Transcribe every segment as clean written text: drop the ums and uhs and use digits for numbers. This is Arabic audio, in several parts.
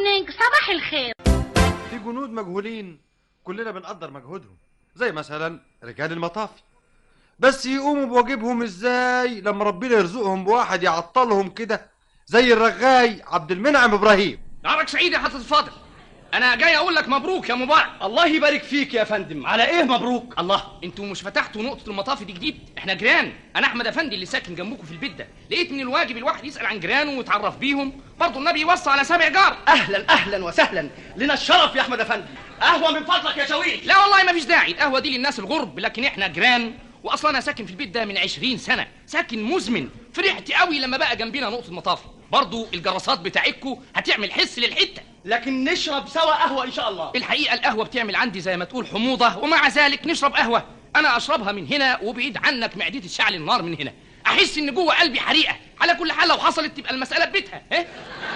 مورنينج، صباح الخير. في جنود مجهولين كلنا بنقدر مجهودهم، زي مثلا رجال المطافي، بس يقوموا بواجبهم ازاي لما ربنا يرزقهم بواحد يعطلهم كده زي الرغاي عبد المنعم ابراهيم؟ نهارك سعيد يا حضرة الفاضل. انا جاي اقول لك مبروك يا مبارك. الله يبارك فيك يا فندم. على ايه مبروك؟ الله، انتوا مش فتحتوا نقطة المطافي دي جديد؟ احنا جيران. انا احمد افندي اللي ساكن جنبكم في البيت ده، لقيت ان الواجب الواحد يسأل عن جيرانه ويتعرف بيهم، برضه النبي يوصى على 7 جار. اهلا اهلا وسهلا، لنا الشرف يا احمد افندي. قهوة من فضلك يا شويش. لا والله ما فيش داعي، القهوة دي للناس الغرب، لكن احنا جيران. واصلا انا ساكن في البيت ده من 20 سنة، ساكن مزمن. فرحت قوي لما بقى جنبنا نقطة مطافي. برضه الجراسات بتاعتكم هتعمل حس للحتة، لكن نشرب سوا قهوة ان شاء الله. الحقيقة القهوة بتعمل عندي زي ما تقول حموضة، ومع ذلك نشرب قهوة. انا اشربها من هنا وبعيد عنك معدتي تشعل النار من هنا، احس ان جوه قلبي حريقة. على كل حال لو حصلت تبقى المسألة ببيتها. ها؟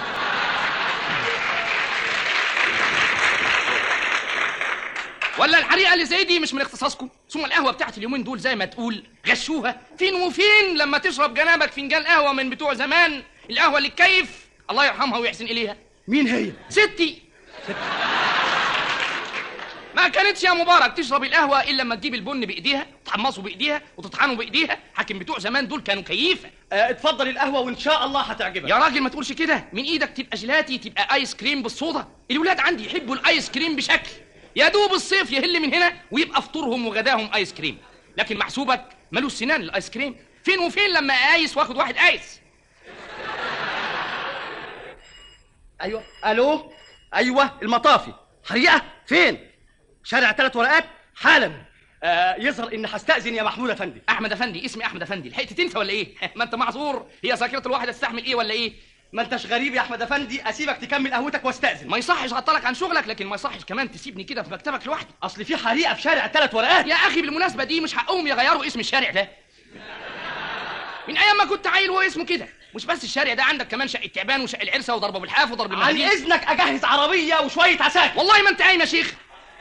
ولا الحريقة اللي زي دي مش من اختصاصكم؟ ثم القهوة بتاعت اليومين دول زي ما تقول غشوها. فين وفين لما تشرب جنابك فنجان قهوة من بتوع زمان، القهوة اللي تكيف الله يرحمها ويحسن إليها. مين هي؟ ستي. ما كانتش يا مبارك تشرب القهوة إلا لما تجيب البن بإيديها، تحمصه بإيديها وتطحنه بإيديها. حاكم بتوع زمان دول كانوا كيفة. اتفضل القهوة وإن شاء الله هتعجبك. يا راجل ما تقولش كده، من إيدك تبقى جيلاتي، تبقى آيس كريم بالصودا. الولاد عندي يحبوا الآيس كريم بشكل، يا دوب الصيف يهل من هنا ويبقى فطورهم وغداهم آيس كريم. لكن محسوبك ملوش سنان الآيس كريم. فين وفين لما آيس واخد واحد آيس. ايوه الو، ايوه المطافي. حريقة فين؟ شارع 3 ورقات حالا. يظهر ان هستأذن يا محمود افندي. احمد افندي، اسمي احمد افندي، لحقت تنسى ولا ايه؟ ما انت معذور، هي ذاكرة الواحد استحمل ايه ولا ايه؟ ما انتش غريب يا احمد افندي، اسيبك تكمل قهوتك واستأذن. ما يصحش اعطلك عن شغلك، لكن ما يصحش كمان تسيبني كده في مكتبك لوحدي. اصل في حريقة في شارع 3 ورقات. يا اخي بالمناسبة دي مش حقهم يغيروا اسم الشارع ده. من ايام ما كنت عيل هو اسمه كده. مش بس الشارع ده، عندك كمان شقة تعبان وشقة العرسة وضرب ابو الحاف وضرب عن المهدي. اذنك اجهز عربية وشوية عساكر. والله ما انت قايم يا شيخ.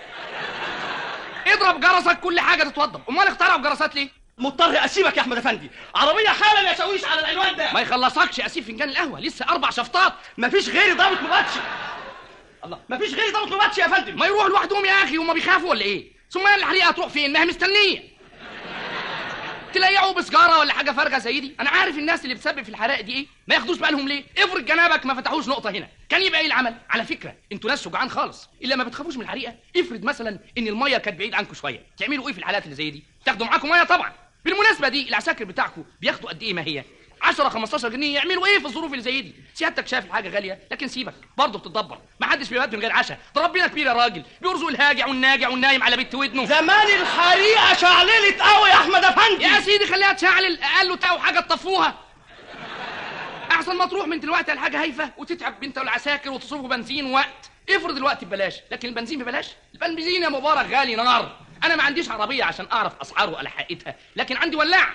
اضرب جرسك كل حاجة تتوضب. امال اخترعوا جرسات ليه؟ مضطر اسيبك يا احمد افندي. عربية حالا يا شويش على العنوان ده. ما يخلصكش اسيب فنجان القهوة، لسه 4 شفطات. مفيش غيري ضابط مباتشي. الله، مفيش غيري ضابط مباتشي يا فندم. ما يروحوا لوحدهم يا اخي، هما بيخافوا ولا ايه؟ ثم الحريقة هتروح فين؟ ما هي مستنية. تلاقيعوا بسجارة ولا حاجة فارغة زي دي. انا عارف الناس اللي بتسبب في الحرائق دي ايه، ما ياخدوش بالهم ليه؟ افرض جنابك ما فتحوش نقطة هنا، كان يبقى ايه العمل؟ على فكرة انتوا ناس شجعان خالص، الا ما بتخافوش من الحريقة. افرض مثلا ان المية كانت بعيد عنكم شوية، تعملوا ايه في الحالات اللي زي دي؟ تاخدوا معاكم مية طبعا. بالمناسبة دي العساكر بتاعكم بياخدوا قد ايه ما هي؟ 10 15 جنيه. يعملوا ايه في الظروف اللي زي دي؟ سيادتك شايف الحاجه غاليه، لكن سيبك برضه بتتدبر. ما حدش بيبات من غير عشاء، ده ربنا كبير يا راجل، بيرزق الهاجع والناجع والنايم على بيت ودنه. زمان الحريقه شعللت قوي يا احمد افندي. يا سيدي خليها تشعلل، اقل تلاقوا حاجه تطفوها. احسن ما تروح من دلوقتي على حاجه هايفه وتتعب انت والعساكر وتصرفوا بنزين ووقت. افرض الوقت ببلاش، لكن البنزين ببلاش. البنزين يا مبارك غالي نار. انا ما عنديش عربيه عشان اعرف اسعاره ولا حقيقتها، لكن عندي ولاعه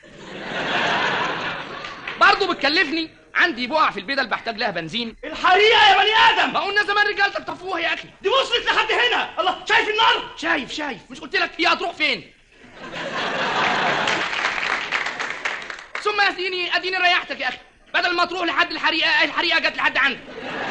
برضه بتكلفني. عندي بقع في البدل بحتاج لها بنزين. الحريقه يا بني ادم، ما قلنا زمان رجالتك طفوها يا اخي. دي وصلت لحد هنا. الله، شايف النار؟ شايف. مش قلت لك هي هتروح فين؟ ثم اديني ريحتك يا اخي، بدل ما تروح لحد الحريقه جت لحد عندك.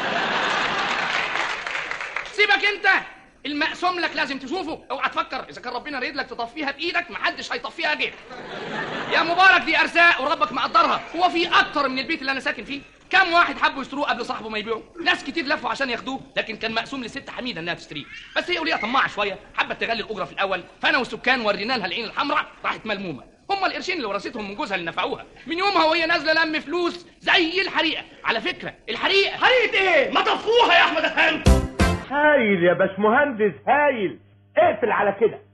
سيبك انت، المقسوم لك لازم تشوفه. اوعى تفكر اذا كان ربنا ريد لك تطفيها بايدك محدش هيطفيها غيرك يا مبارك. دي ارزاق وربك مقدرها. هو في اكتر من البيت اللي انا ساكن فيه؟ كم واحد حبوا يشتروه قبل صاحبه ما يبيعه؟ ناس كتير لفوا عشان ياخدوه، لكن كان مقسوم للست حميده انها تشتريه. بس هي وليها طماعه شويه، حبت تغلي الاجره في الاول، فانا والسكان ورينا لها العين الحمراء، راحت ملمومه. هم القرشين اللي ورثتهم من جوزها اللي نفعوها. من يومها وهي نازله لم فلوس زي الحريقه. على فكره الحريقه ايه؟ ما طفوها يا احمد افندي. هايل يا باشمهندس، هايل. اقفل على كده.